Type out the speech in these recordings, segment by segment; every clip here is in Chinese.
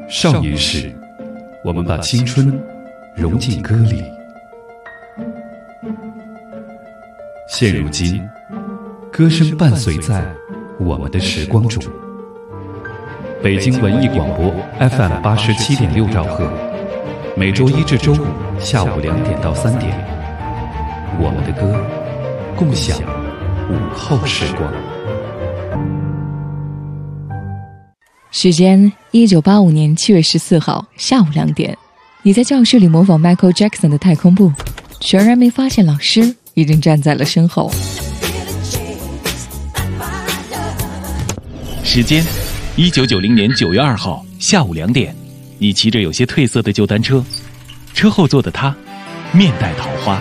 少年时，我们把青春融进歌里。现如今，歌声伴随在我们的时光中。北京文艺广播 FM87.6兆赫，每周一至周五下午2点到3点，我们的歌，共享午后时光。 时间1985年7月14号下午2点，你在教室里模仿 Michael Jackson 的太空步，全然没发现老师已经站在了身后。 时间1990年9月2号下午2点，你骑着有些褪色的旧单车，车后座的他面带桃花。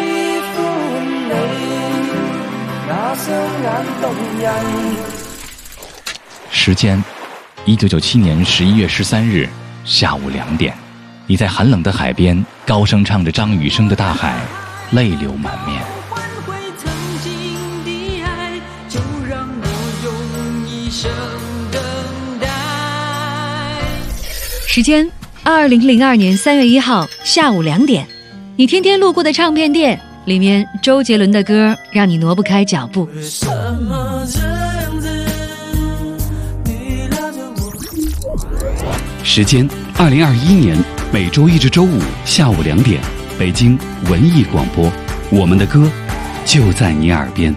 时间1997年11月13日下午2点，你在寒冷的海边高声唱着张雨生的《大海》，泪流满面。 时间2002年3月1号下午2点，你天天路过的唱片店，里面周杰伦的歌让你挪不开脚步。 时间2021年每周一至周五下午2点，北京文艺广播，我们的歌就在你耳边。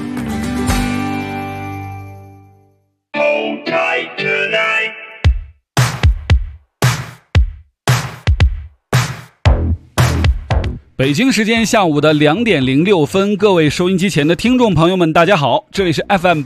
北京时间下午的2点06分，各位收音机前的听众朋友们，大家好，这里是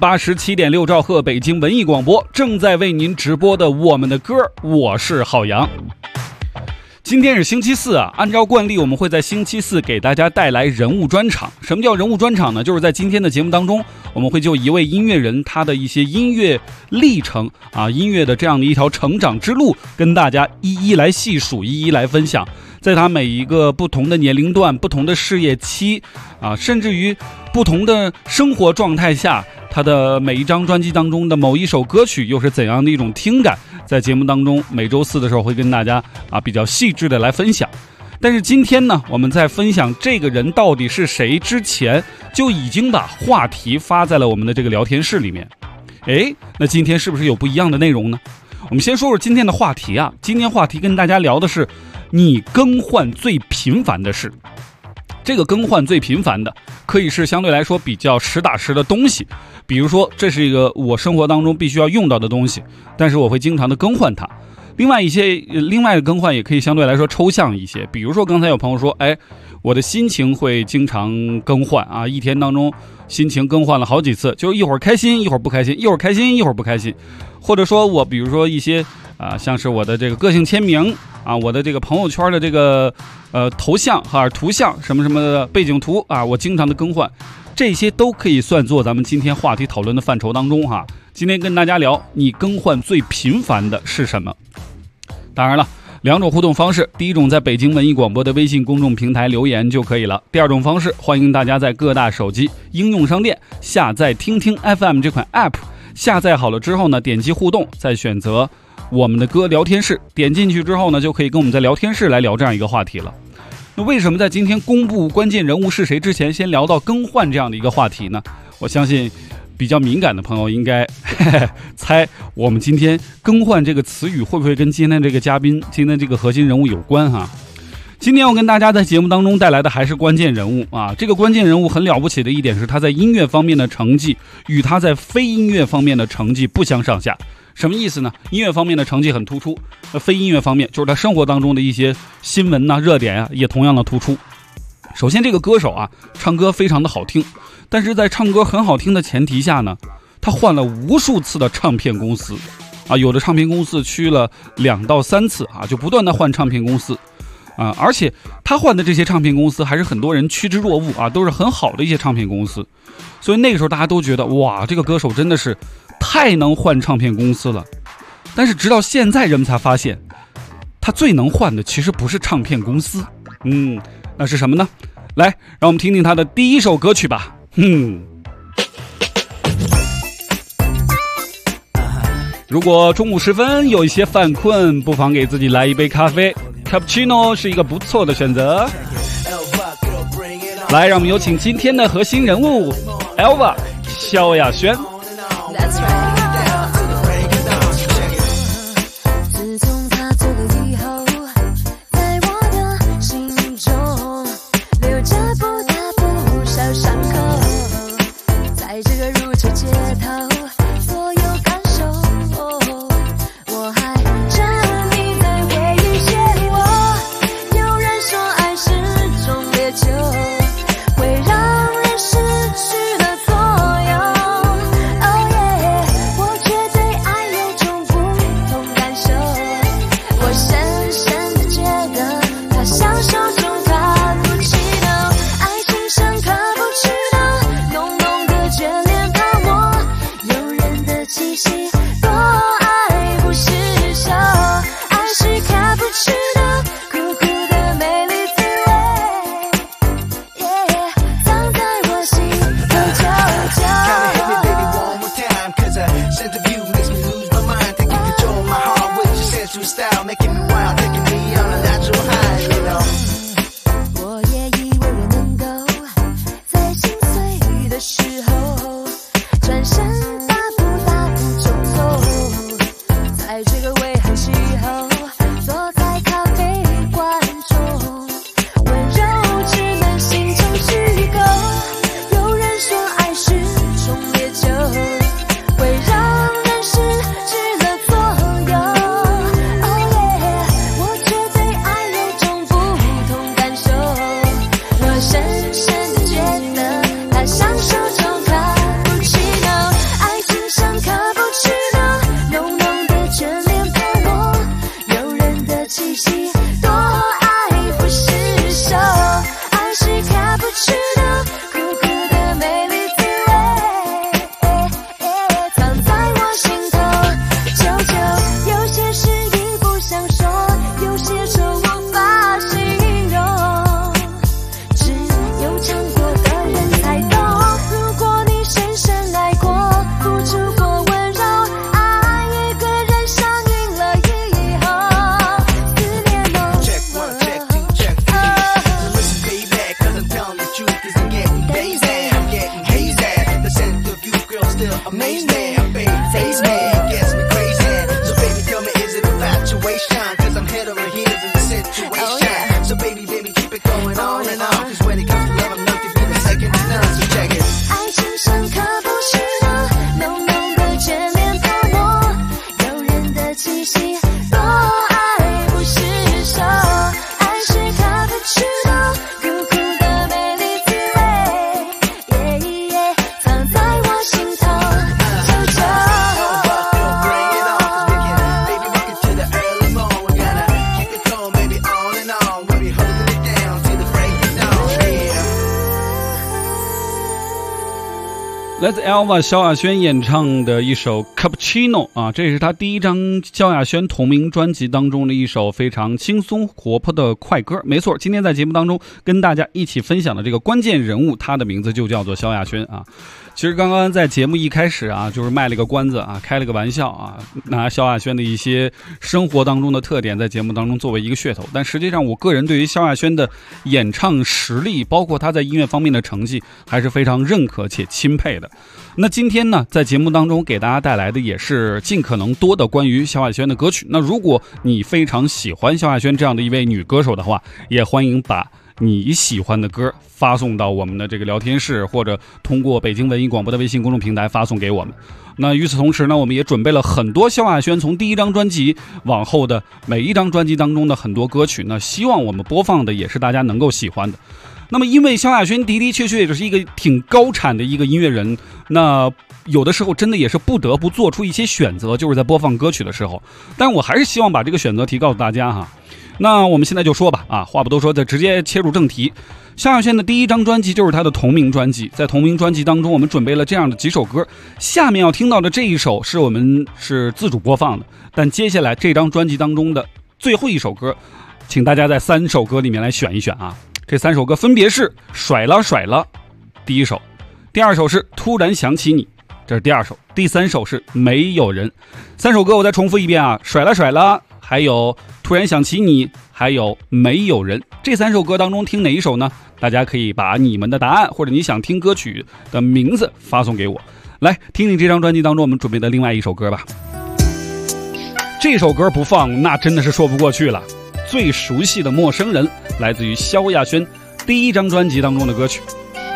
FM87.6兆赫北京文艺广播，正在为您直播的我们的歌，我是郝阳。今天是星期四啊，按照惯例我们会在星期四给大家带来人物专场。什么叫人物专场呢？就是在今天的节目当中，我们会就一位音乐人他的一些音乐历程啊，音乐的这样的一条成长之路，跟大家一一来细数，一一来分享。在他每一个不同的年龄段、不同的事业期啊，甚至于不同的生活状态下，他的每一张专辑当中的某一首歌曲又是怎样的一种听感，在节目当中每周四的时候会跟大家比较细致的来分享。但是今天呢，我们在分享这个人到底是谁之前，就已经把话题发在了我们的这个聊天室里面。那今天是不是有不一样的内容呢？我们先说说今天的话题啊，今天话题跟大家聊的是你更换最频繁的事。这个更换最频繁的可以是相对来说比较实打实的东西，比如说这是一个我生活当中必须要用到的东西，但是我会经常的更换它。另外的更换也可以相对来说抽象一些，比如说刚才有朋友说，我的心情会经常更换啊，一天当中心情更换了好几次，就是一会儿开心一会儿不开心，一会儿开心一会儿不开心。或者说我比如说一些像是我的这个个性签名啊，我的这个朋友圈的这个头像图像什么什么的背景图啊，我经常的更换，这些都可以算作咱们今天话题讨论的范畴当中哈。今天跟大家聊你更换最频繁的是什么。当然了，2种互动方式，第一种在北京文艺广播的微信公众平台留言就可以了，第二种方式欢迎大家在各大手机应用商店下载听听 FM 这款 App， 下载好了之后呢，点击互动，再选择我们的歌聊天室，点进去之后呢，就可以跟我们在聊天室来聊这样一个话题了。那为什么在今天公布关键人物是谁之前先聊到更换这样的一个话题呢？我相信比较敏感的朋友应该猜我们今天更换这个词语会不会跟今天这个嘉宾今天这个核心人物有关哈。今天我跟大家在节目当中带来的还是关键人物啊，这个关键人物很了不起的一点是他在音乐方面的成绩与他在非音乐方面的成绩不相上下。什么意思呢？音乐方面的成绩很突出，非音乐方面就是他生活当中的一些新闻热点也同样的突出。首先这个歌手唱歌非常的好听，但是在唱歌很好听的前提下呢，他换了无数次的唱片公司有的唱片公司去了2到3次就不断的换唱片公司而且他换的这些唱片公司还是很多人趋之若鹜都是很好的一些唱片公司。所以那个时候大家都觉得哇，这个歌手真的是太能换唱片公司了。但是直到现在人们才发现，他最能换的其实不是唱片公司，那是什么呢？来，让我们听听他的第一首歌曲吧。 如果中午时分有一些犯困，不妨给自己来一杯咖啡 Cappuccino 是一个不错的选择。来，让我们有请今天的核心人物 Elva 萧亚轩。 自从他走了以后，在我的心中留着不大不小伤口，在这个如旧街头，所有感受，我还沉溺在回忆漩涡。有人说爱是种烈酒，会让人失去了作用。Oh yeah， 我却对爱有种不同感受，我深深地觉得它像手中卡布奇诺，爱情像卡布奇诺，浓浓的眷恋泡沫，诱人的气息，多爱不释手。爱是卡布奇诺，苦苦的美丽滋味，藏在我心头久久。 One more time, 'cause a sense of you makes me lose my mind. Taking control of my heart with your sensual style, making me wild, taking me on a natural high, you know. 我也以为我能够在心碎的时候转身大步冲走，在这个微寒气候，坐在咖啡馆中，温柔只能形成虚构。有人说爱是种烈酒，会让人失去了作用。Oh yeah， 我却对爱有种不同感受，我深深地觉得它像手中卡布奇诺，爱情像卡布奇诺，浓浓的眷恋泡沫，诱人的气息，多爱不释手。爱是卡布奇诺，苦苦的美丽滋味，藏在我心头久久。有些事已不想说，有些愁无法形容，只有尝过的人才懂。如果你深深爱过，付出过温柔，爱一个人上瘾了以后，思念浓。 Check 1, check 2, check 3. Listen, baby, 'cause I'm telling the truth, 'cause I'm getting lazy, I'm getting hazy. The scent of you, girl, still amaze me. Baby, face me, gets me crazy. So baby, tell me, is it infatuation? 'Cause I'm head over heels in the situation. So baby, keep it going on and on. 'Cause when it comes to love, I'm known to be the second to none. So check it. 爱情像卡布奇诺，浓浓的眷恋泡沫，诱人的气息，多爱不释手。爱是卡布奇诺，苦苦的美丽滋味，藏在我心头久久。 Bring it on, 'cause we can, baby, rock it to the early morn. We gotta keep it going, baby, on and on. We'll be holding it down till the break of dawn. Yeah. 来自 Elva 萧亚轩演唱的一首 Cappuccino 啊，这是他第一张萧亚轩同名专辑当中的一首非常轻松活泼的快歌。没错，今天在节目当中跟大家一起分享的这个关键人物，他的名字就叫做萧亚轩啊。其实刚刚在节目一开始啊，就是卖了个关子啊，开了个玩笑啊，拿萧亚轩的一些生活当中的特点在节目当中作为一个噱头。但实际上，我个人对于萧亚轩的演唱实力，包括他在音乐方面的成绩，还是非常认可且钦佩的。那今天呢，在节目当中给大家带来的也是尽可能多的关于萧亚轩的歌曲。那如果你非常喜欢萧亚轩这样的一位女歌手的话，也欢迎把你喜欢的歌发送到我们的这个聊天室，或者通过北京文艺广播的微信公众平台发送给我们。那与此同时呢，我们也准备了很多萧亚轩从第一张专辑往后的每一张专辑当中的很多歌曲，那希望我们播放的也是大家能够喜欢的。那么因为萧亚轩的的确确也是一个挺高产的一个音乐人，那有的时候真的也是不得不做出一些选择，就是在播放歌曲的时候，但我还是希望把这个选择题告诉大家哈。那我们现在就说吧，啊，话不多说，就直接切入正题。萧亚轩的第一张专辑就是他的同名专辑，在同名专辑当中，我们准备了这样的几首歌，下面要听到的这一首是我们是自主播放的，但接下来这张专辑当中的最后一首歌，请大家在3首歌里面来选一选啊。这3首歌分别是《甩了甩了》第一首，第二首是《突然想起你》， 这是第2首。第3首是没有人。3首歌我再重复一遍啊，甩了甩了，还有突然想起你，还有没有人。这3首歌当中听哪一首呢？大家可以把你们的答案或者你想听歌曲的名字发送给我。来听听这张专辑当中我们准备的另外一首歌吧。这首歌不放那真的是说不过去了。最熟悉的陌生人来自于萧亚轩第1张专辑当中的歌曲。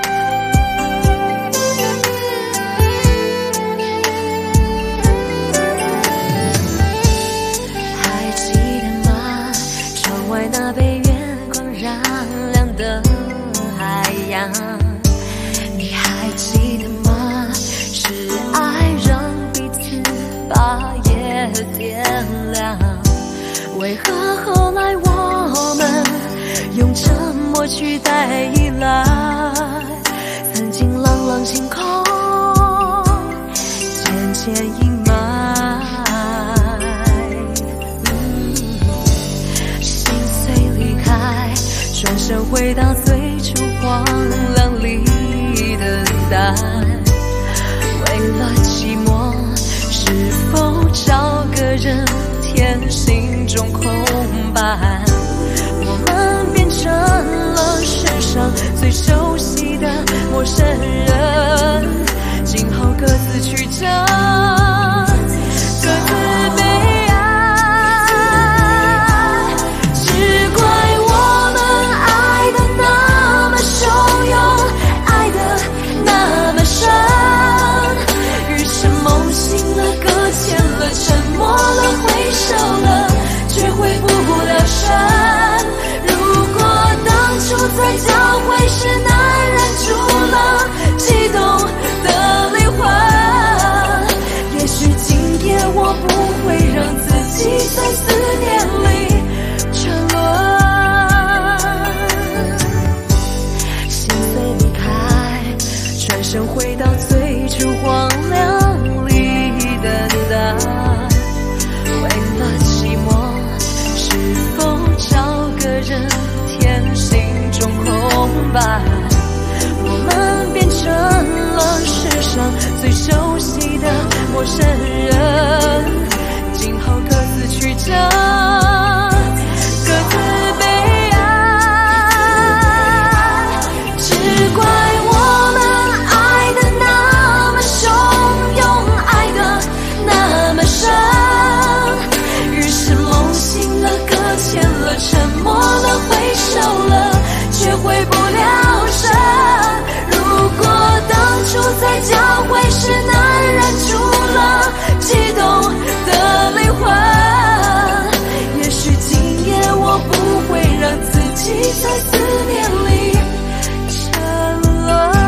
还记得吗？窗外那被月光染亮的海洋，你还记得吗？是爱让彼此把夜点亮，为何后来我们用沉默取代依赖？曾经朗朗星空渐渐阴霾，心碎离开，转身回到最初荒凉里等待。为了寂寞，是否找个人填心中空白？我们变成了世上最熟悉的陌生人，今后各自去找，各自悲哀。只怪我们爱的那么汹涌，爱的那么深，于是梦醒了，搁浅了，沉默了，回首了，却回不了神。如果当初在交汇时难忍住了悸动的灵魂，也许今夜我不会让自己在思念里沉沦。心碎离开，转身回到最初荒凉里等待。为了寂寞，是否找个人填心中空白？我们变成了世上最熟悉的陌生人，今后各自去找，各自悲哀。只怪我们爱的那么汹涌，爱的那么深，于是梦醒了，搁浅了，沉默了，回首了，却回不了神。如果当初在交汇时难忍住了悸动的灵魂，也许今夜我不会让自己在思念里沉沦。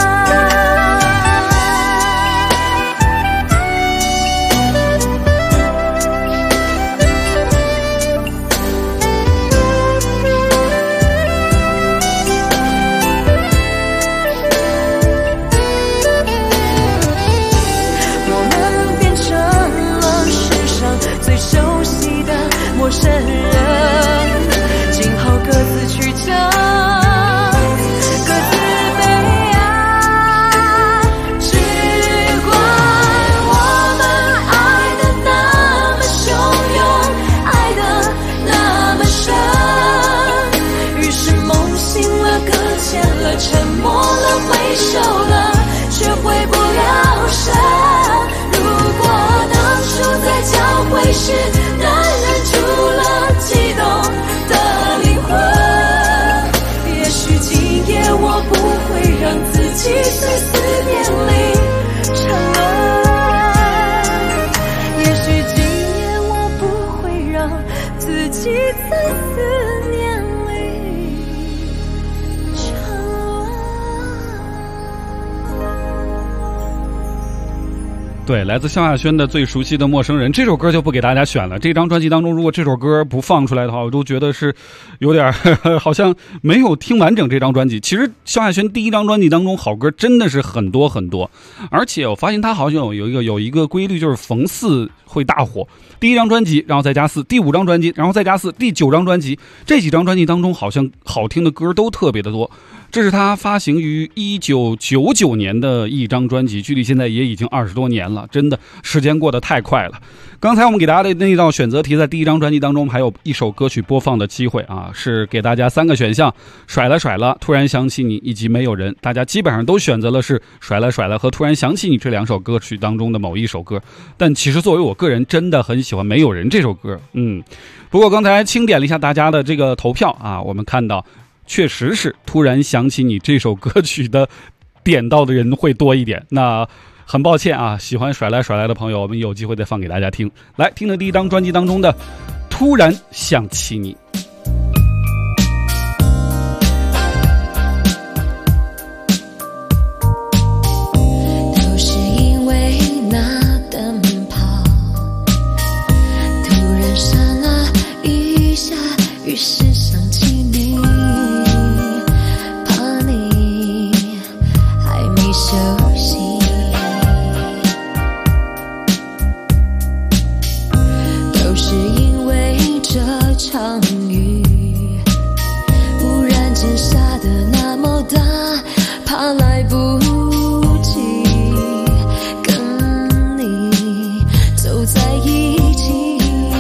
陌生人，今后各自去找，各自悲哀。只怪我们爱的那么汹涌，爱的那么深，于是梦醒了，搁浅了，沉默了，回首了，却回不了神。如果当初在交汇时难忍住了悸动的灵魂，也许今夜我不会让自己在思念里沉沦，也许今夜我不会让自己在思念里沉沦。 对，来自萧亚轩的《最熟悉的陌生人》这首歌就不给大家选了。这张专辑当中，如果这首歌不放出来的话，我都觉得是有点好像没有听完整这张专辑。其实萧亚轩第一张专辑当中好歌真的是很多很多，而且我发现他好像有一个规律，就是逢4会大火。第一张专辑，然后再加4，第5张专辑，然后再加4，第9张专辑，这几张专辑当中好像好听的歌都特别的多。这是他发行于1999年的一张专辑，距离现在也已经20多年了，真的时间过得太快了。刚才我们给大家的那道选择题，在第一张专辑当中还有一首歌曲播放的机会啊，是给大家3个选项：甩了甩了、突然想起你以及没有人。大家基本上都选择了是甩了甩了和突然想起你这2首歌曲当中的某一首歌，但其实作为我个人真的很喜欢没有人这首歌。不过刚才清点了一下大家的这个投票啊，我们看到确实是突然想起你这首歌曲的点到的人会多一点。那很抱歉啊，喜欢甩来甩来的朋友，我们有机会再放给大家听。来听的第一张专辑当中的突然想起你。 都是因为那灯泡突然闪了一下，于是想起你，怕你还没休息，都是因为这场雨忽然间下得那么大，怕来不及跟你走在一起，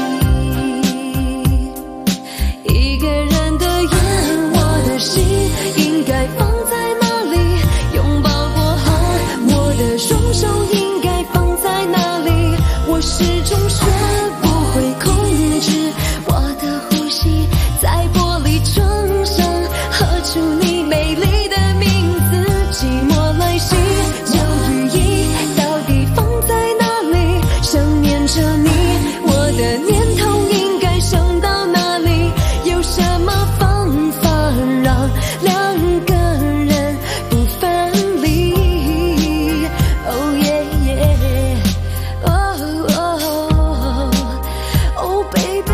一个人的夜，我的心应该放在哪里？拥抱过后，我的双手应该放在哪里？我始终学不会控制我的呼吸，在玻璃窗上喝出你美丽的名字，寂寞来袭，旧雨衣到底放在哪里？想念着你，我的念头应该想到哪里？有什么方法让2个人不分离？ Oh yeah yeah Oh oh Oh baby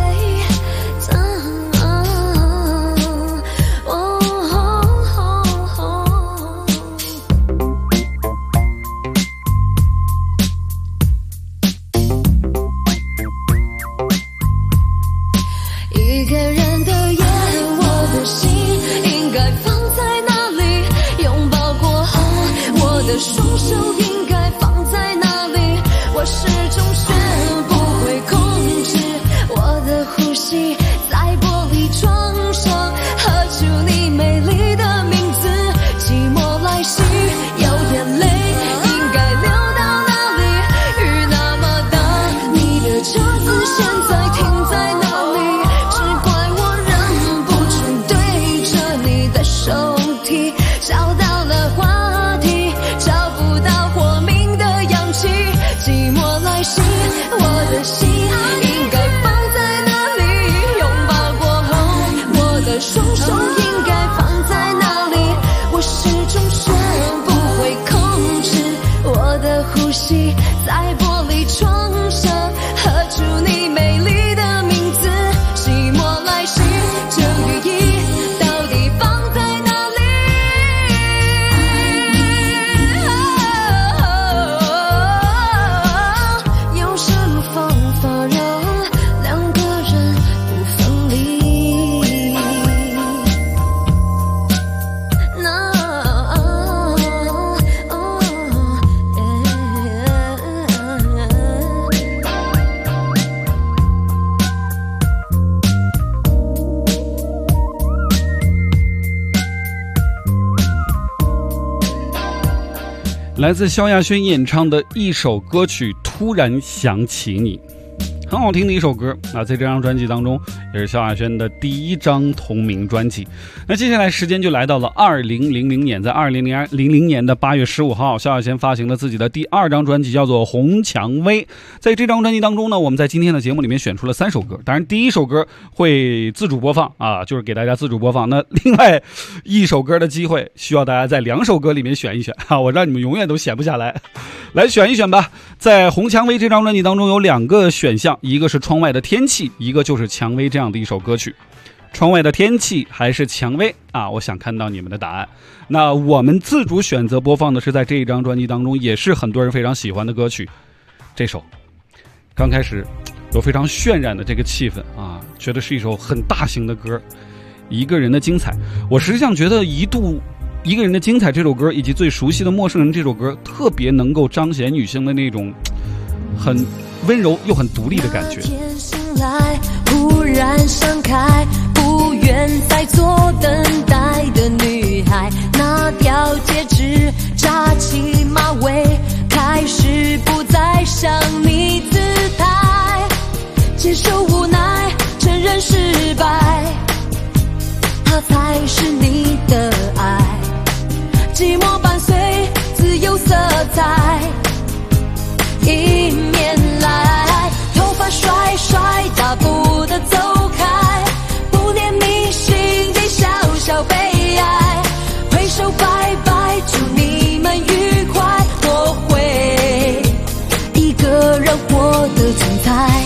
一个人的夜，我的心应该放在哪里？拥抱过后，我的双手应该放在哪里？我始终学不会控制我的呼吸，在玻璃窗上喝出你美丽的名字，寂寞来袭，有眼泪应该流到哪里？雨那么大，你的车子现在停在哪里？只怪我忍不住对着你的手提，找到了话题，找不到活命的氧气，寂寞来袭，我的心应该放在哪里？拥抱过后，我的双手应该放在哪里？我始终学不会控制我的呼吸，在玻璃窗上喝出你美丽的名字，寂寞来袭，这雨衣到底放在哪里？有什么方法让2个人不分离？那来自萧亚轩演唱的一首歌曲《突然想起你》。 很好听的一首歌啊，在这张专辑当中也是萧亚轩的第一张同名专辑。那接下来时间就来到了2000年，在2000年的8月15号，萧亚轩发行了自己的第2张专辑，叫做《红蔷薇》。在这张专辑当中呢，我们在今天的节目里面选出了3首歌，当然第一首歌会自主播放啊，就是给大家自主播放。那另外一首歌的机会需要大家在2首歌里面选一选啊，我让你们永远都闲不下来，来选一选吧。在《红蔷薇》这张专辑当中有2个选项，一个是窗外的天气，一个就是蔷薇这样的一首歌曲。窗外的天气还是蔷薇啊？我想看到你们的答案。那我们自主选择播放的是在这一张专辑当中也是很多人非常喜欢的歌曲，这首刚开始有非常渲染的这个气氛啊，觉得是一首很大型的歌，一个人的精彩。我实际上觉得一个人的精彩这首歌以及最熟悉的陌生人这首歌特别能够彰显女性的那种很温柔又很独立的感觉。 那天醒来忽然想开，不愿再做等待的女孩，拿掉戒指，扎起马尾，开始不再想你姿态，接受无奈，承认失败，它才是你的爱。寂寞伴随自由色彩，迎面来，头发甩甩，大步的走开，不怜悯心底小小悲哀，挥手拜拜，祝你们愉快，我会一个人活得精彩。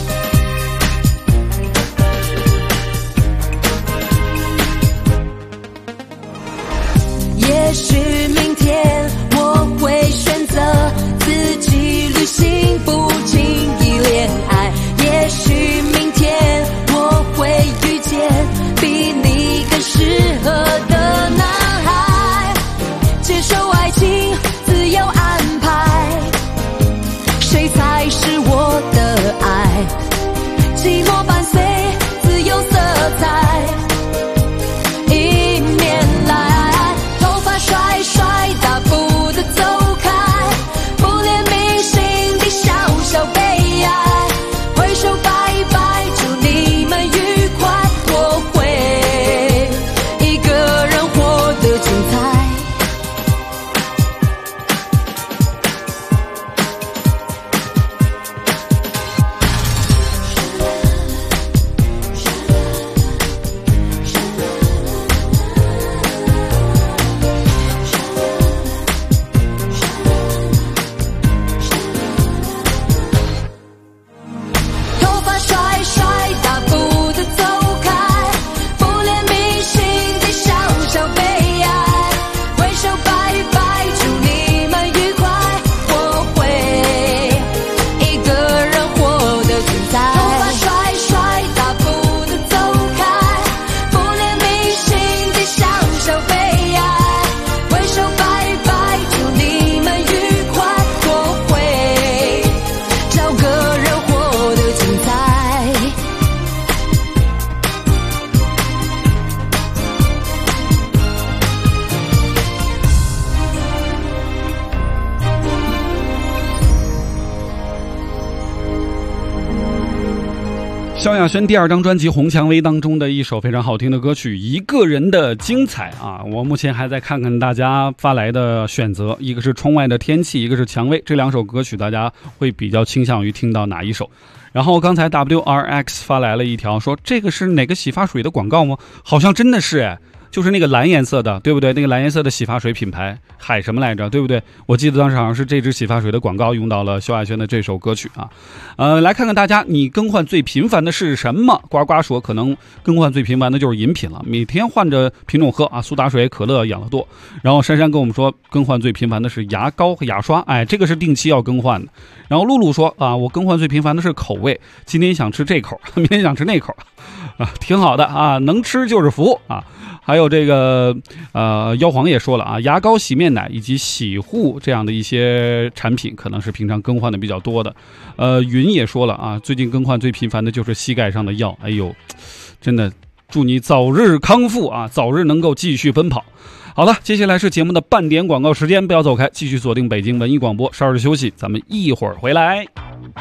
也许明天我会选择自己旅行，不轻易恋爱。也许明天我会遇见比你更适合的男孩，接受爱情自由安排，谁才是我的爱？寂寞伴随自由色彩，迎面来，头发甩甩，大步的走开，不怜悯心底小小悲哀，挥手拜拜，祝你们愉快，我会一个人活得精彩。头发甩甩，大步的走开，不怜悯心底小小悲哀，挥手拜拜，祝你们愉快，我会一个人活得精彩。头发甩甩，大步的走开，不怜悯心底小小悲哀，挥手拜拜，祝你们愉快，我会找个人活得精彩。 萧亚轩第2张专辑《红蔷薇》当中的一首非常好听的歌曲《一个人的精彩》啊，我目前还在看看大家发来的选择，一个是窗外的天气，一个是蔷薇，这2首歌曲大家会比较倾向于听到哪一首？然后刚才 WRX 发来了一条说，这个是哪个洗发水的广告吗？好像真的是哎，就是那个蓝颜色的，对不对？那个蓝颜色的洗发水品牌海什么来着，对不对？我记得当时好像是这支洗发水的广告用到了萧亚轩的这首歌曲啊。来看看大家，你更换最频繁的是什么？呱呱说可能更换最频繁的就是饮品了，每天换着品种喝啊，苏打水、可乐、养乐多。然后珊珊跟我们说，更换最频繁的是牙膏和牙刷，哎，这个是定期要更换的。然后露露说啊，我更换最频繁的是口味，今天想吃这口，明天想吃那口啊，挺好的啊，能吃就是福啊。还有这个妖皇也说了啊，牙膏、洗面奶以及洗护这样的一些产品可能是平常更换的比较多的。云也说了啊，最近更换最频繁的就是膝盖上的药，哎呦，真的祝你早日康复啊，早日能够继续奔跑。好了，接下来是节目的半点广告时间，不要走开，继续锁定北京文艺广播，稍事休息，咱们一会儿回来。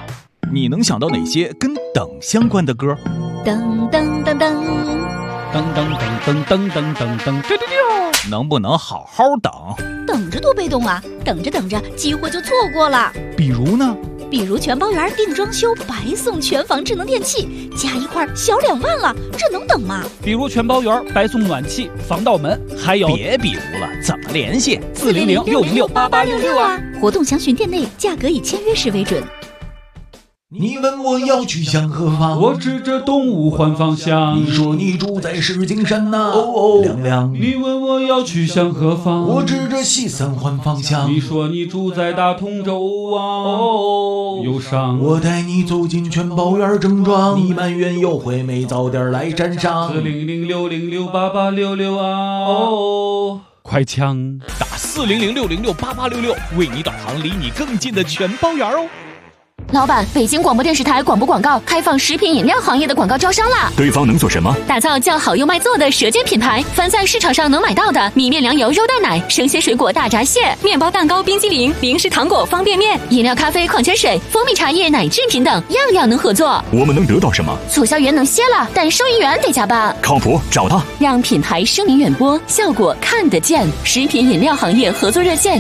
你能想到哪些跟等相关的歌？ 噔噔噔噔。 噔噔噔噔噔噔噔噔， 能不能好好等？ 等着多被动啊！等着等着，机会就错过了。 比如呢？ 比如全包圆定装修，白送全房智能电器，加一块小2万了，这能等吗？ 比如全包圆白送暖气、防盗门，还有别比如了，怎么联系 ？400-606-8866啊！活动详询店内，价格以签约时为准。 你问我要去向何方， 我指着东吴换方向。 你说你住在石景山呐，亮亮。 你问我要去向何方， 我指着西三环方向。 你说你住在大同州啊，忧伤。 我带你走进全包园正装，你埋怨优惠没早点来沾上。 400-606-8866啊，快枪打400-606-8866，为你导航离你更近的全包园哦。 老板，北京广播电视台广播广告开放食品饮料行业的广告招商啦！ 对方能做什么？ 打造叫好又卖座的舌尖品牌，凡在市场上能买到的米面粮油肉蛋奶、生鲜水果大闸蟹、面包蛋糕、冰激凌、零食糖果、方便面、饮料、咖啡、矿泉水、蜂蜜茶叶、奶制品等，样样能合作。 我们能得到什么？ 促销员能歇了，但收银员得加班。 靠谱，找他， 让品牌声名远播，效果看得见。食品饮料行业合作热线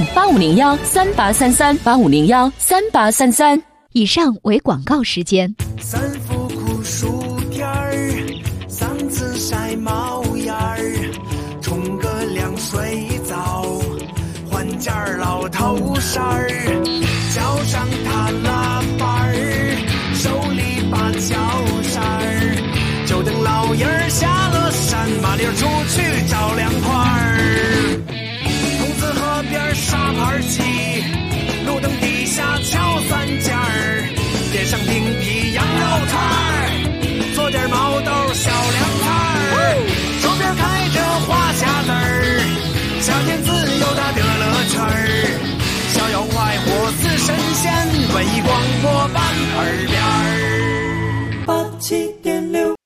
：8501-3833，8501-3833。 以上为广告时间。 3伏酷暑天儿，3次晒冒烟儿，冲个凉水澡，换件老头衫儿，脚上踏拉板儿，手里把脚扇儿，就等老爷儿下了山，麻溜出去找凉快儿。筒子河边沙盘棋，路灯底下敲3件儿，点上冰皮羊肉串儿，做点毛豆小凉菜儿，手边开着花匣子儿，夏天自由的得了趣儿，逍遥快活似神仙，文艺广播版耳边儿87.6。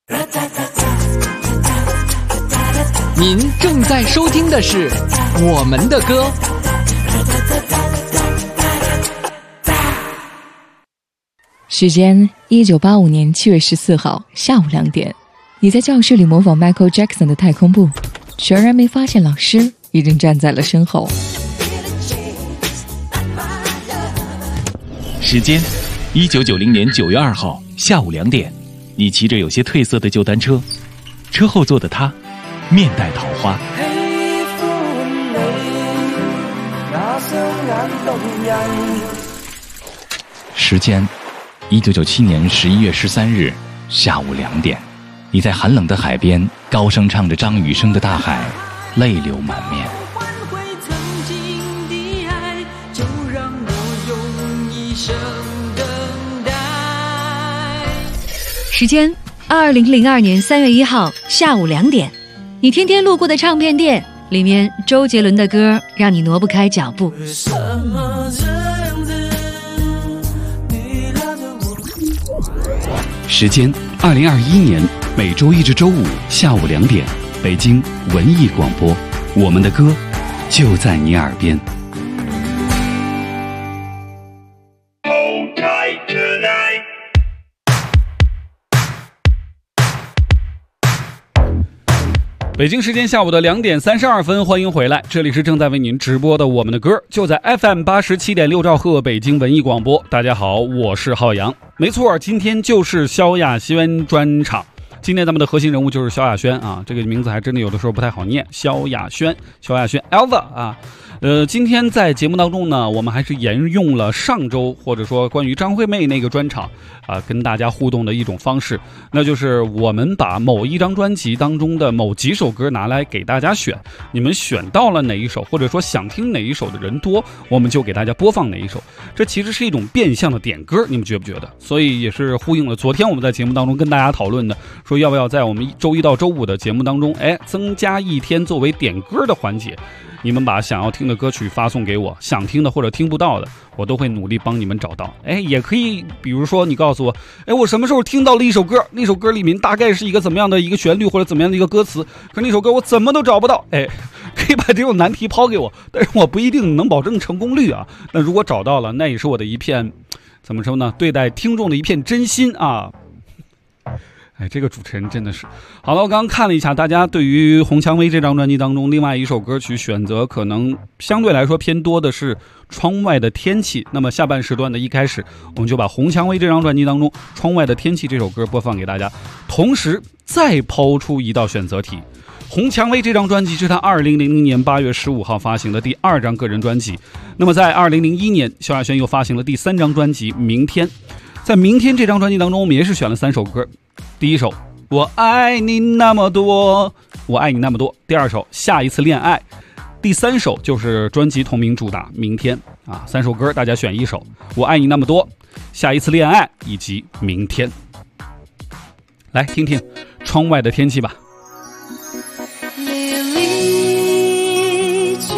您正在收听的是我们的歌。 时间1985年7月14号下午2点，你在教室里模仿 Michael Jackson 的太空步，全然没发现老师已经站在了身后。 时间1990年9月2号下午2点，你骑着有些褪色的旧单车，车后座的他面带桃花。时间1997年11月13日下午2点，你在寒冷的海边高声唱着张雨生的《大海》，泪流满面。 时间2002年3月1号下午2点，你天天路过的唱片店，里面周杰伦的歌让你挪不开脚步。 时间2021年每周一至周五下午2点，北京文艺广播，我们的歌就在你耳边。北京时间下午的2点32分，欢迎回来，这里是正在为您直播的我们的歌，就在 FM 87.6兆赫北京文艺广播。大家好，我是浩洋。没错，今天就是萧亚轩专场。今天咱们的核心人物就是萧亚轩啊，这个名字还真的有的时候不太好念，萧亚轩 Elva 啊。今天在节目当中呢，我们还是沿用了上周或者说关于张惠妹那个专场跟大家互动的一种方式，那就是我们把某一张专辑当中的某几首歌拿来给大家选，你们选到了哪一首，或者说想听哪一首的人多，我们就给大家播放哪一首。这其实是一种变相的点歌，你们觉不觉得？所以也是呼应了昨天我们在节目当中跟大家讨论的，说要不要在我们周一到周五的节目当中，增加一天作为点歌的环节。你们把想要听的歌曲发送给我，想听的或者听不到的，我都会努力帮你们找到。也可以，比如说你告诉我，我什么时候听到了一首歌，那首歌里面大概是一个怎么样的一个旋律或者怎么样的一个歌词，可那首歌我怎么都找不到，可以把这种难题抛给我，但是我不一定能保证成功率啊。那如果找到了，那也是我的一片怎么说呢？对待听众的一片真心啊！哎，这个主持人真的是好了。我刚刚看了一下，大家对于《红蔷薇》这张专辑当中另外一首歌曲选择，可能相对来说偏多的是《窗外的天气》。那么下半时段的一开始，我们就把《红蔷薇》这张专辑当中《窗外的天气》这首歌播放给大家，同时再抛出一道选择题。《红蔷薇》这张专辑是他2000年8月15号发行的第2张个人专辑。那么在2001年，萧亚轩又发行了第3张专辑《明天》。在《明天》这张专辑当中，我们也是选了3首歌。第一首我爱你那么多，我爱你那么多。第二首下一次恋爱。第3首就是专辑同名主打明天啊。3首歌大家选1首，我爱你那么多，下一次恋爱以及明天。来听听窗外的天气吧。 你离去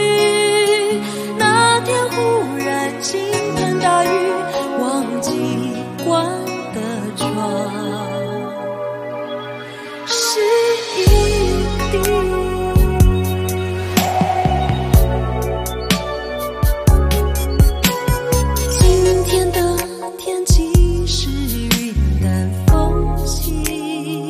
那天忽然倾盆大雨，忘记关的窗是一滴。今天的天气是云淡风轻，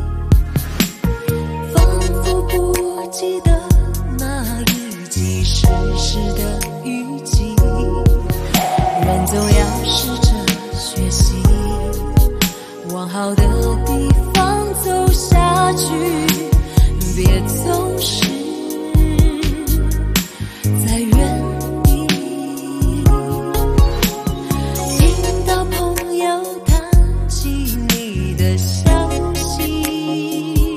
仿佛不记得那一季湿湿的雨季。人总要试着学习，往好的地方走下去，别总是在原地。听到朋友谈起你的消息，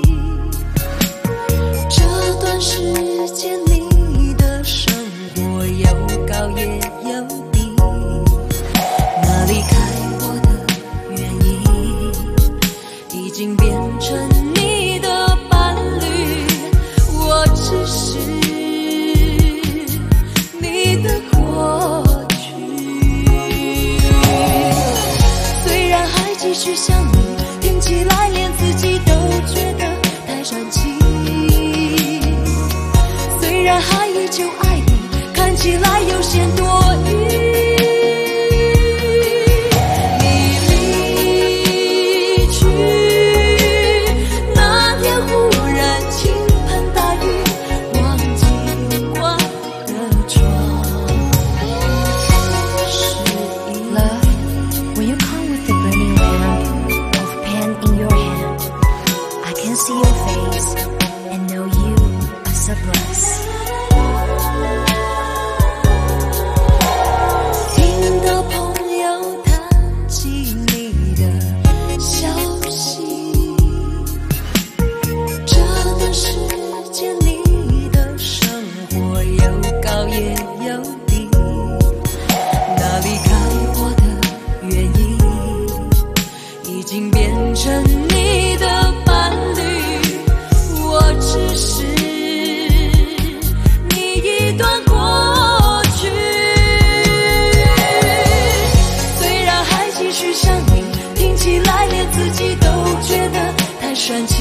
这段时间你的生活有高也有低，那离开我的原因已经变成你的伴侣，我只是你的过去。虽然还继续想你，听起来连自己都觉得太煽情，虽然还依旧爱你，看起来有些多余。你离去那天忽然倾盆大雨，忘记关的窗是一滴。 Love, when you come with the burning lamp of pen in your hand, I can see your face and know you are surprised. 听到朋友谈起你的消息，这段时间你的生活有高也有低，那离开我的原因已经变成你的伴侣，我只是你一段过去。虽然还继续想你，听起来连自己都觉得太煽情，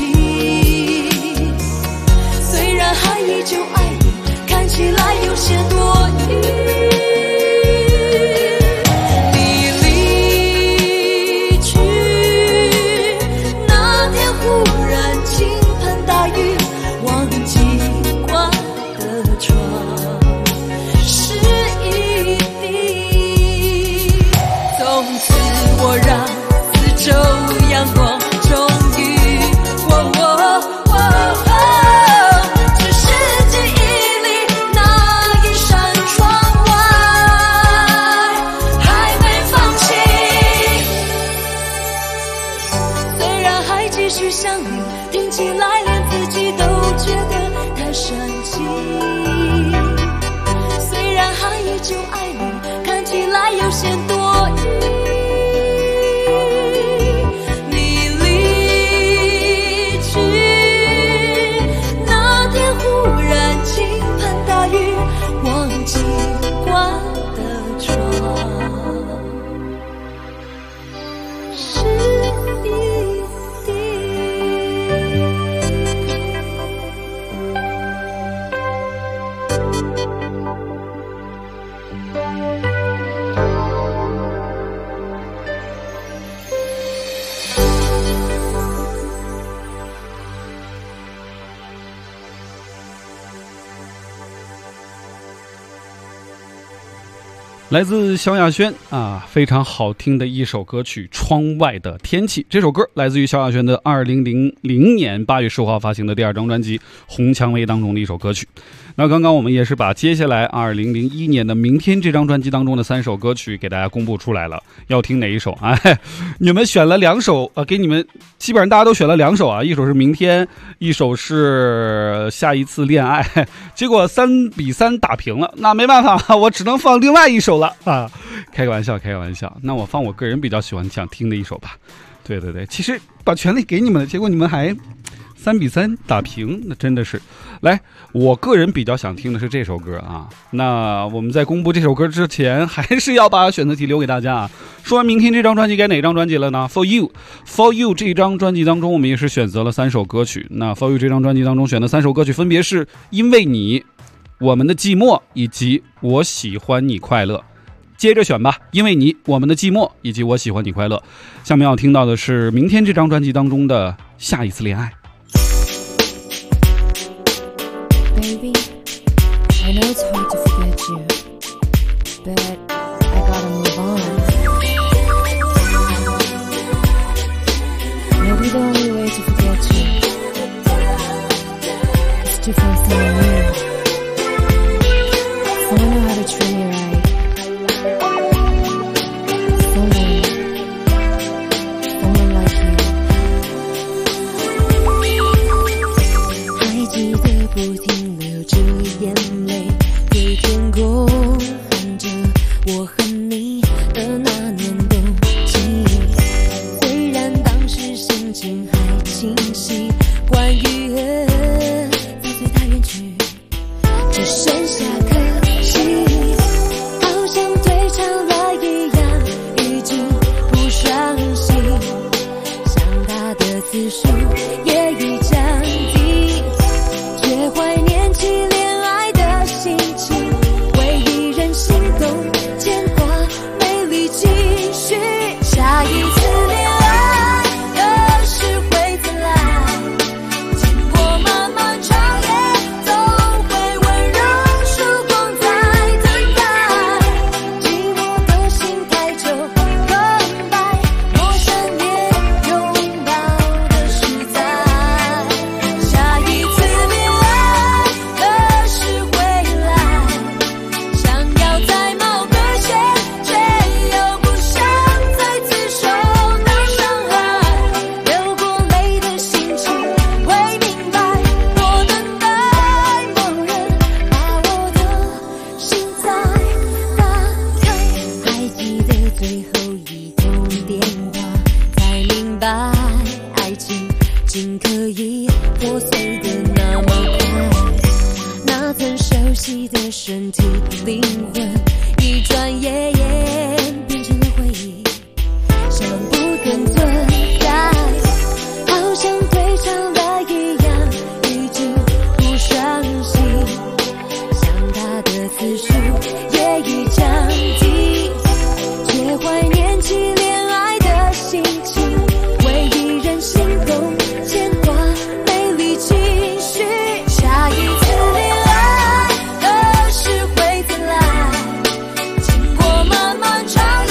虽然还依旧爱你，看起来有些多余。你离去那天忽然倾盆大雨，忘记关的窗是一滴。从此我让四周阳光终于只是记忆里那一扇窗外还没放弃。虽然还继续想你，听起来连自己都觉得太煽情，虽然还依旧爱你，看起来有些多余。你离去那天忽然倾盆大雨，忘记关的窗是一滴。 来自萧亚轩啊，非常好听的一首歌曲《窗外的天气》。这首歌来自于萧亚轩的2000年8月15号发行的第2张专辑《红蔷薇》当中的一首歌曲。那刚刚我们也是把接下来2001年的《明天》这张专辑当中的3首歌曲给大家公布出来了，要听哪一首？哎，你们选了2首给你们基本上大家都选了2首啊，一首是《明天》，一首是《下一次恋爱》，结果3-3打平了。那没办法，我只能放另外一首了啊！开个玩笑。那我放我个人比较想听的一首吧。对，其实把权利给你们了，结果你们还3-3打平，那真的是。来，我个人比较想听的是这首歌啊。那我们在公布这首歌之前，还是要把选择题留给大家啊。说完明天这张专辑该哪张专辑了呢？ For You 这张专辑当中，我们也是选择了3首歌曲。那 For You 这张专辑当中选的3首歌曲分别是因为你、我们的寂寞以及我喜欢你快乐。接着选吧，因为你、我们的寂寞以及我喜欢你快乐。下面要听到的是明天这张专辑当中的下一次恋爱。 Baby, I know it's hard to forget you, but I gotta move on. Maybe the only way to forget you is to find someone new, someone know how to treat you right, someone like you. 还记得不停流着眼泪对天空喊着我和你的那年冬季，虽然当时心情还清晰，关于自随他远去只剩下可惜，好像退场了一样已经不伤心，想他的次数也已降低，却怀念起恋爱的心情，为一人心动牵挂没力继续，下一次恋爱何时会再来，经过漫漫长夜总会温柔曙光在等待，寂寞的心太久更白，陌生也拥抱的实在，下一次恋爱何时会来，想要在某个夜却又不想再次受到伤害，流过泪的心情会明白，我等待某人把我的心再打开，还记得最后一通电话，才明白爱情竟可以破碎的那么快，那曾熟悉的身体灵魂一转眼变成了回忆，像不曾存在，好像退场了一样已经不伤心，想他的次数也已降低，却怀念起恋爱的心情，为一人心动牵挂没力继续，下一次恋爱何时会再来，经过漫漫长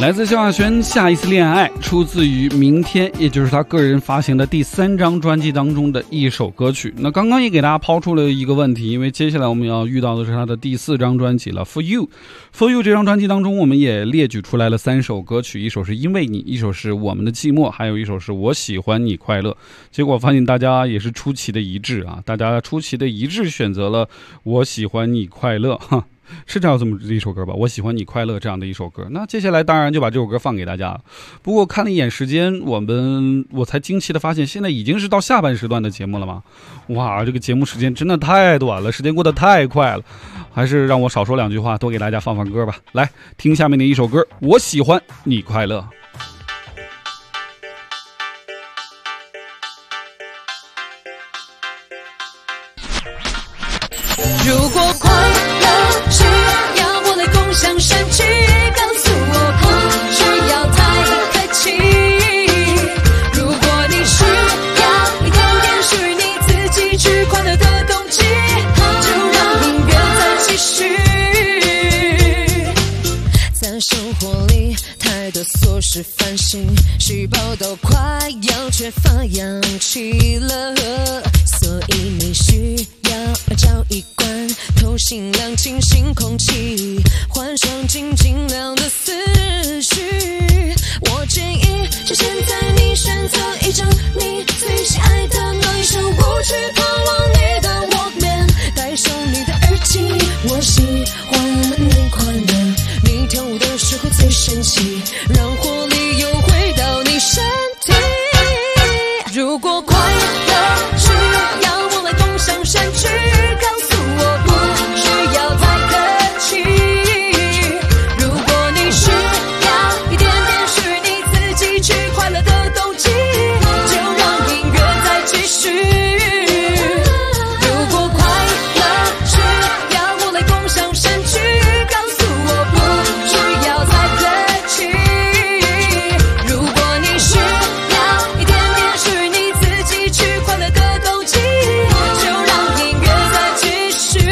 来自萧亚轩下一次恋爱，出自于明天，也就是他个人发行的第3张专辑当中的一首歌曲。那刚刚也给大家抛出了一个问题，因为接下来我们要遇到的是他的第4张专辑了 For You。 For You 这张专辑当中，我们也列举出来了3首歌曲，一首是因为你，一首是我们的寂寞，还有一首是我喜欢你快乐。结果发现大家也是出奇的一致啊，大家出奇的一致选择了我喜欢你快乐，哈，是这样这么一首歌吧，我喜欢你快乐这样的一首歌。那接下来当然就把这首歌放给大家了。不过看了一眼时间，我才惊奇的发现现在已经是到下半时段的节目了吗？哇，这个节目时间真的太短了，时间过得太快了，还是让我少说2句话，多给大家放歌吧。来听下面的一首歌，我喜欢你快乐。 如果快乐需要我来共享盛举，告诉我不需要太客气。如果你需要一点点属于你自己去快乐的动机，就让音乐再继续。在生活里太多琐事烦心，细胞都快要缺乏氧气了，所以你需要找一罐透心凉清新空气，换上静静亮的思绪。我建议就现在你选择一张你最喜爱的那一首舞曲，抛往你的 Walkman， 戴上你的耳机。我喜欢你快乐，你跳舞的时候最神奇，让活力又回到你身体。如果快乐需要我来共享盛举，告诉我不需要太客气。如果你需要一点点属于你自己去快乐的动机，就让音乐再继续。如果快乐需要我来共享盛举，告诉我不需要太客气。如果你需要一点点属于你自己去快乐的动机，就让音乐再继续。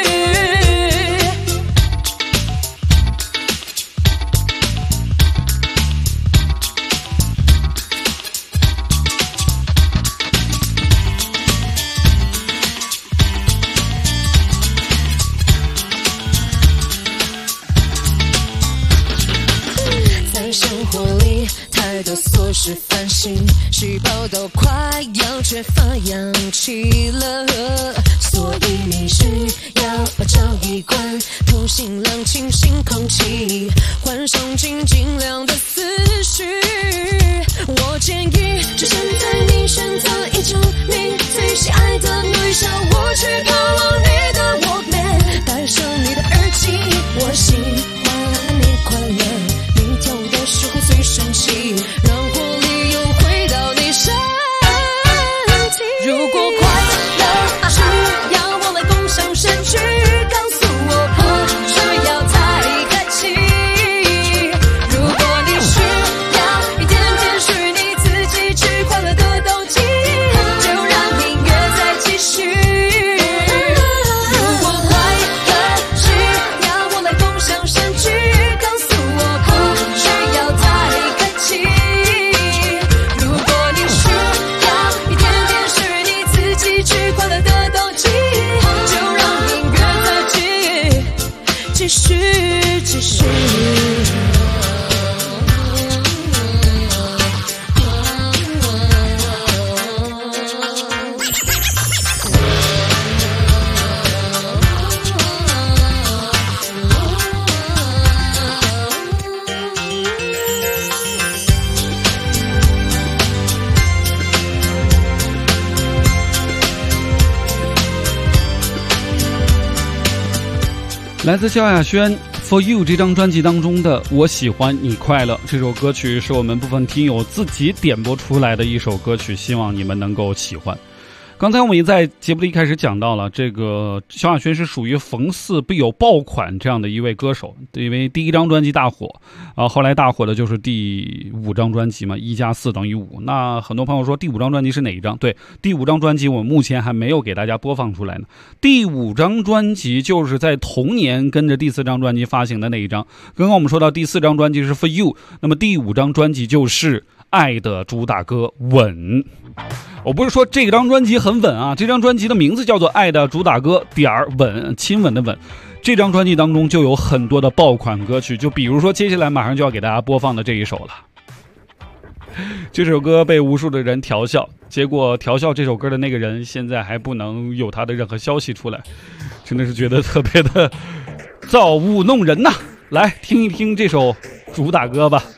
在生活里太多琐事烦心，细胞都快要缺乏氧气了，所以你需要找一罐透心凉清新空气，换上静静亮的思绪。我建议就现在你选择一张你最喜爱的那一首舞曲，抛往你的 Walkman， 戴上你的耳机。我喜欢你快乐，你跳舞的时候最神奇，让活力又回到你身体。如果快乐需要我来共享盛举，告诉我不需要太客气。如果你需要一点点属于你自己去快乐的动机，就让音乐再继续。如果快乐需要我来共享盛举，告诉我不需要太客气。如果你需要一点点属于你自己去快乐的动机，就让音乐再继续。 来自萧亚轩 For You 这张专辑当中的我喜欢你快乐，这首歌曲是我们部分听友自己点播出来的一首歌曲，希望你们能够喜欢。 刚才我们也在节目的一开始讲到了，这个萧亚轩是属于逢4必有爆款这样的一位歌手，因为第1张专辑大火，后来大火的就是第5张专辑嘛，1+4等于5。那很多朋友说第5张专辑是哪一张？对，第5张专辑我们目前还没有给大家播放出来呢。第5张专辑就是在同年跟着第4张专辑发行的那一张。刚刚我们说到第4张专辑是 For You， 那么第5张专辑就是爱的主打歌吻。我不是说这张专辑很稳啊，这张专辑的名字叫做爱的主打歌吻，亲吻的吻。这张专辑当中就有很多的爆款歌曲，就比如说接下来马上就要给大家播放的这一首了。这首歌被无数的人调笑，结果调笑这首歌的那个人现在还不能有他的任何消息出来，真的是觉得特别的造物弄人呐。来听一听这首主打歌吧。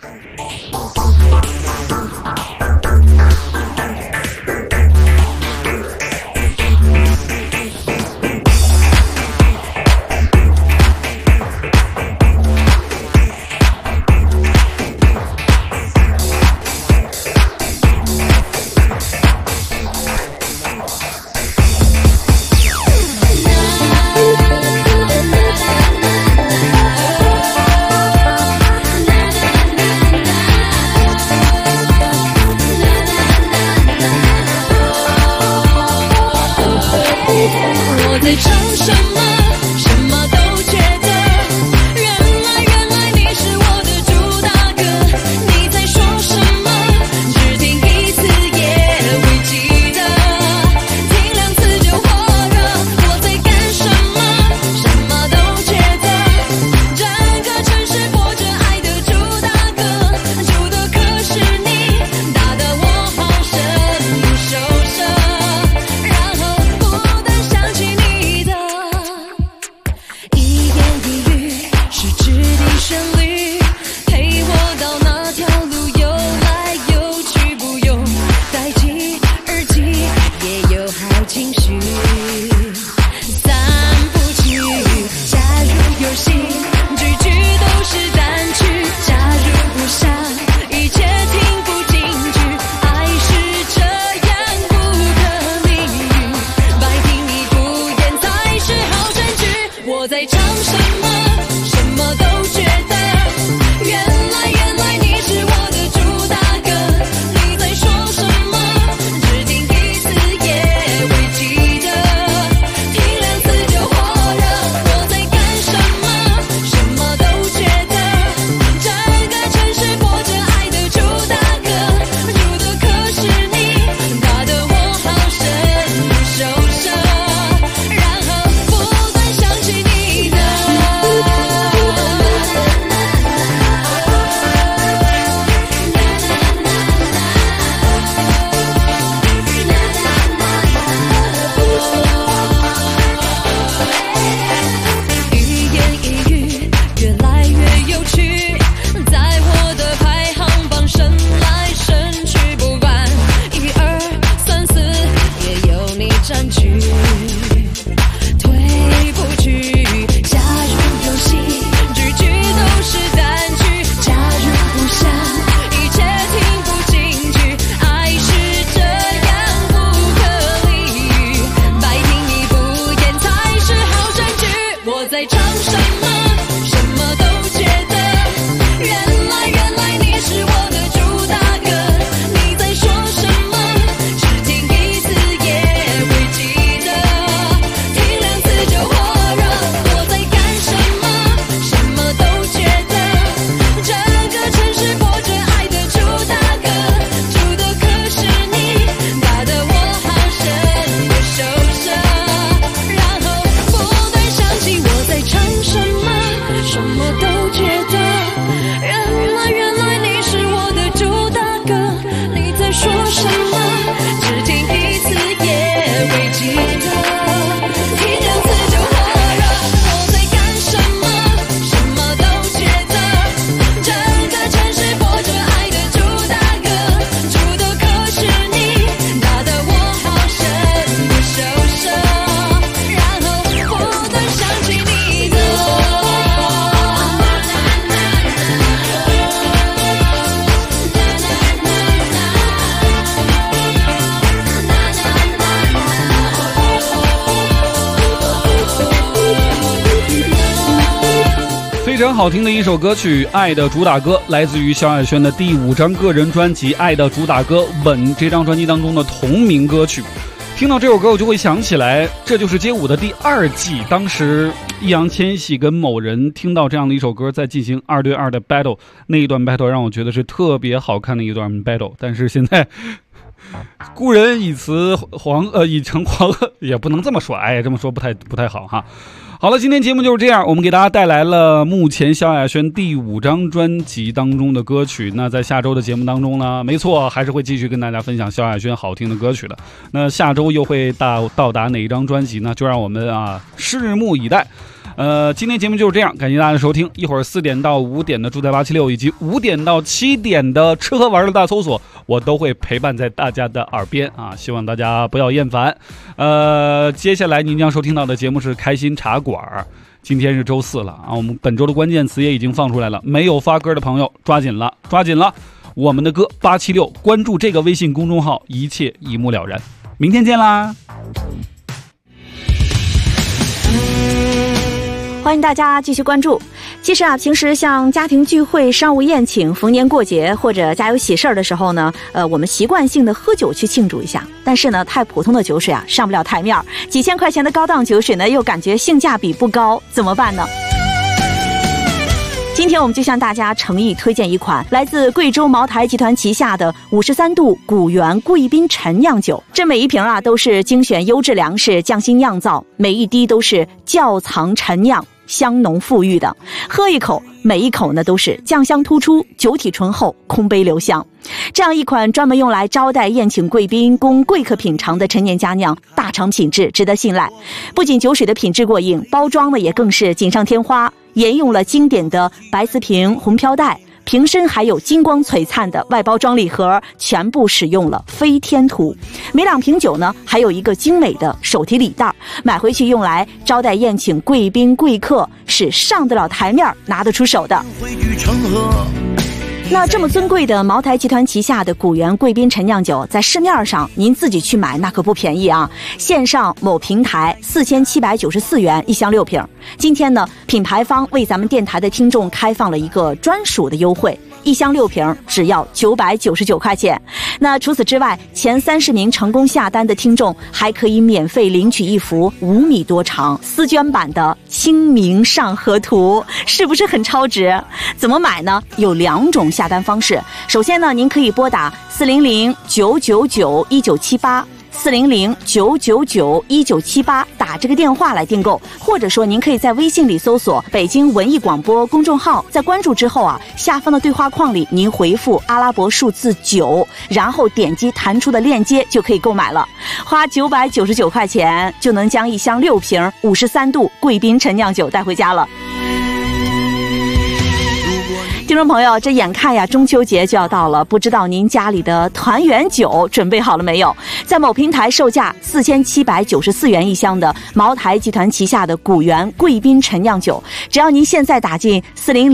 我在唱什么，什么都觉得，原来你是我的主打歌。你在说什么，只听一次也会记得，听2次就火热。我在干什么，什么都觉得，整个城市播着爱的主打歌，主的可是你，打得我好生不受伤，然后不断想起你的一言一语，是指定旋律，陪我到那条路游来游去，不用戴起耳机也有好情绪，散不去。加入游戏，句句都是单曲，加入不上，一切听不进去，爱是这样不可理喻，百听你不厌才是好证据。我在唱什么，什么都觉得，原来你是我的主打歌。你在说什么，只听一次也会记得，听2次就火热。我在干什么，什么都觉得，整个城市播着爱的主打歌，主的可是你，打得我好生不受伤，然后不断想起你的。一言一语越来越有趣，在我的排行榜升来升去，不管1、2、3、4也有你占据，退不去。加入游戏，句句都是单曲，加入不上，一切听不进去，爱是这样不可理喻，百听你不厌才是好证据。我在唱什么，什么都觉得，原来你是我的主打歌。你在说什么，只听一次也会记得，听2次就火热。我在干什么，什么都觉得，整个城市播着爱的主打歌，主的可是你，打得我好生不受伤，然后不断想起我在唱什么。 非常好听的一首歌曲《爱的主打歌》，来自于萧亚轩的第5张个人专辑《爱的主打歌》吻这张专辑当中的同名歌曲。听到这首歌我就会想起来，这就是街舞的第2季，当时易烊千玺跟某人听到这样的一首歌在进行2对2的 battle， 那一段 battle 让我觉得是特别好看的一段 battle。 但是现在故人已成黄鹤，也不能这么说，这么说不太好哈。好了，今天节目就是这样，我们给大家带来了目前萧亚轩第5张专辑当中的歌曲。那在下周的节目当中呢，没错，还是会继续跟大家分享萧亚轩好听的歌曲的。那下周又会到达哪一张专辑呢？就让我们拭目以待。今天节目就是这样，感谢大家的收听。一会儿4点到5点的住在876，以及5点到7点的吃喝玩乐大搜索，我都会陪伴在大家的耳边啊，希望大家不要厌烦。接下来您将收听到的节目是开心茶馆。今天是周4了啊，我们本周的关键词也已经放出来了，没有发歌的朋友抓紧了，我们的歌876，关注这个微信公众号，一切一目了然。明天见啦！ 欢迎大家继续关注。其实平时像家庭聚会、商务宴请、逢年过节或者家有喜事儿的时候呢，我们习惯性的喝酒去庆祝一下。但是呢，太普通的酒水上不了台面，几千块钱的高档酒水呢，又感觉性价比不高，怎么办呢？今天我们就向大家诚意推荐一款来自贵州茅台集团旗下的53度古原贵宾陈酿酒。这每一瓶都是精选优质粮食匠心酿造，每一滴都是窖藏陈酿，香浓馥郁的。喝一口，每一口呢都是酱香突出，酒体醇厚，空杯留香。这样一款专门用来招待宴请贵宾、供贵客品尝的陈年佳酿，大厂品质，值得信赖。不仅酒水的品质过硬，包装呢也更是锦上添花，沿用了经典的白瓷瓶、红飘带，瓶身还有金光璀璨的外包装礼盒，全部使用了飞天图。每2瓶酒呢，还有一个精美的手提礼袋，买回去用来招待宴请贵宾贵客，是上得了台面、拿得出手的。那这么尊贵的茅台集团旗下的古原贵宾陈酿酒，在市面上您自己去买那可不便宜啊！线上某平台4794元1箱6瓶。今天呢，品牌方为咱们电台的听众开放了一个专属的优惠，1箱6瓶只要999块钱。那除此之外，前30名成功下单的听众还可以免费领取一幅5米多长丝绢版的清明上河图，是不是很超值？怎么买呢？有2种下单方式。首先呢，您可以拨打400-999-1978。400-999-1978打这个电话来订购，或者说您可以在微信里搜索北京文艺广播公众号，在关注之后下方的对话框里您回复阿拉伯数字9，然后点击弹出的链接就可以购买了。花999块钱就能将1箱6瓶53度贵宾陈酿酒带回家了。听众朋友，这眼看中秋节就要到了，不知道您家里的团圆酒准备好了没有？在某平台售价4794元1箱的茅台集团旗下的古原贵宾陈酿酒，只要您现在打进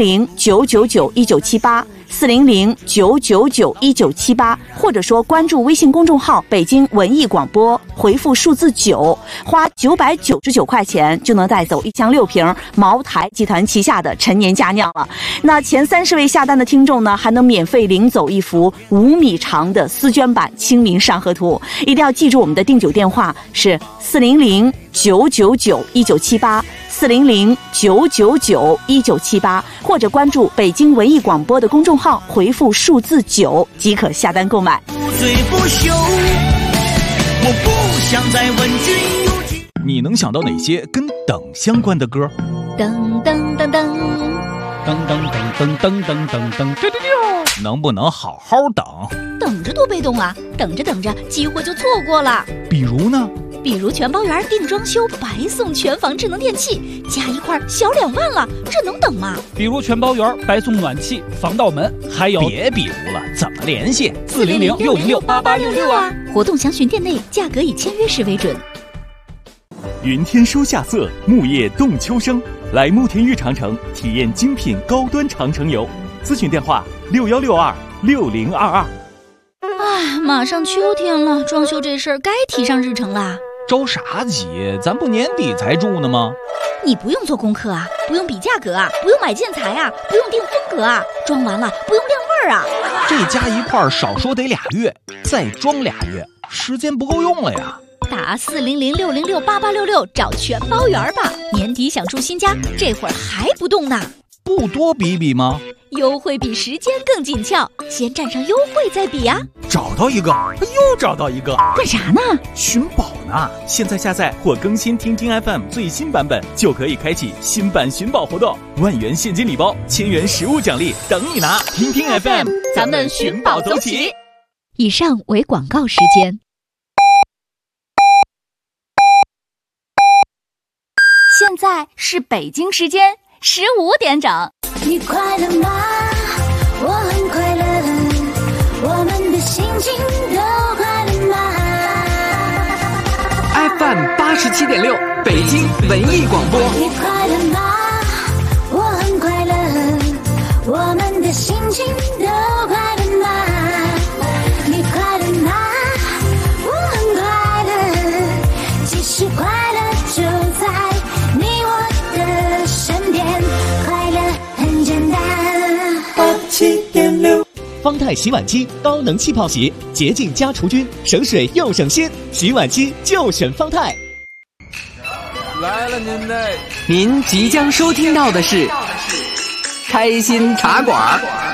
400-999-1978。400-999-1978，或者说关注微信公众号北京文艺广播，回复数字9，花999块钱就能带走1箱6瓶茅台集团旗下的陈年佳酿了。那前30位下单的听众呢，还能免费领走一幅5米长的丝绢版清明上河图。一定要记住我们的订酒电话是400-999-1978。400-999-1978，或者关注北京文艺广播的公众号，回复数字9即可下单购买。 不醉不休，我不想再问君有几。 你能想到哪些跟等相关的歌？ 噔噔噔噔噔噔噔噔噔噔噔， 能不能好好等？ 等着多被动啊！等着等着，机会就错过了。 比如呢？ 比如全包圆定装修白送全房智能电器，加一块小2万了，这能等吗？ 比如全包圆白送暖气、防盗门，还有别比如了，怎么联系 ？400-606-8866啊！活动详询店内，价格以签约时为准。 云天书夏色，木叶动秋声，来慕田峪长城体验精品高端长城游。咨询电话6162-6022。 马上秋天了，装修这事儿该提上日程啦。 着啥急？咱不年底才住呢吗？ 你不用做功课啊，不用比价格啊，不用买建材啊，不用定风格啊，装完了不用晾味儿啊。 这加一块儿少说得2月，再装2月，时间不够用了呀。 打400-606-8866找全包圆吧。年底想住新家，这会儿还不动呢？ 不多比比吗？ 优惠比时间更紧俏，先占上优惠再比呀。 找到一个，又找到一个， 干啥呢？ 寻宝呢！现在下载或更新听听 FM 最新版本，就可以开启新版寻宝活动，1万元现金礼包，1000元实物奖励等你拿！听听 FM， 咱们寻宝走起。 以上为广告时间。 现在是北京时间15点整。 你快乐吗？我很快乐，我们的心情都快乐吗 ？FM 87.6，北京文艺广播。 你快乐吗？我很快乐，我们的心情都快乐吗？你快乐吗？我很快乐，其实快乐就在你我的身边，快乐很简单。87.6 方太洗碗机高能气泡洗，洁净加除菌，省水又省心，洗碗机就选方太。 来了您即将收听到的是开心茶馆。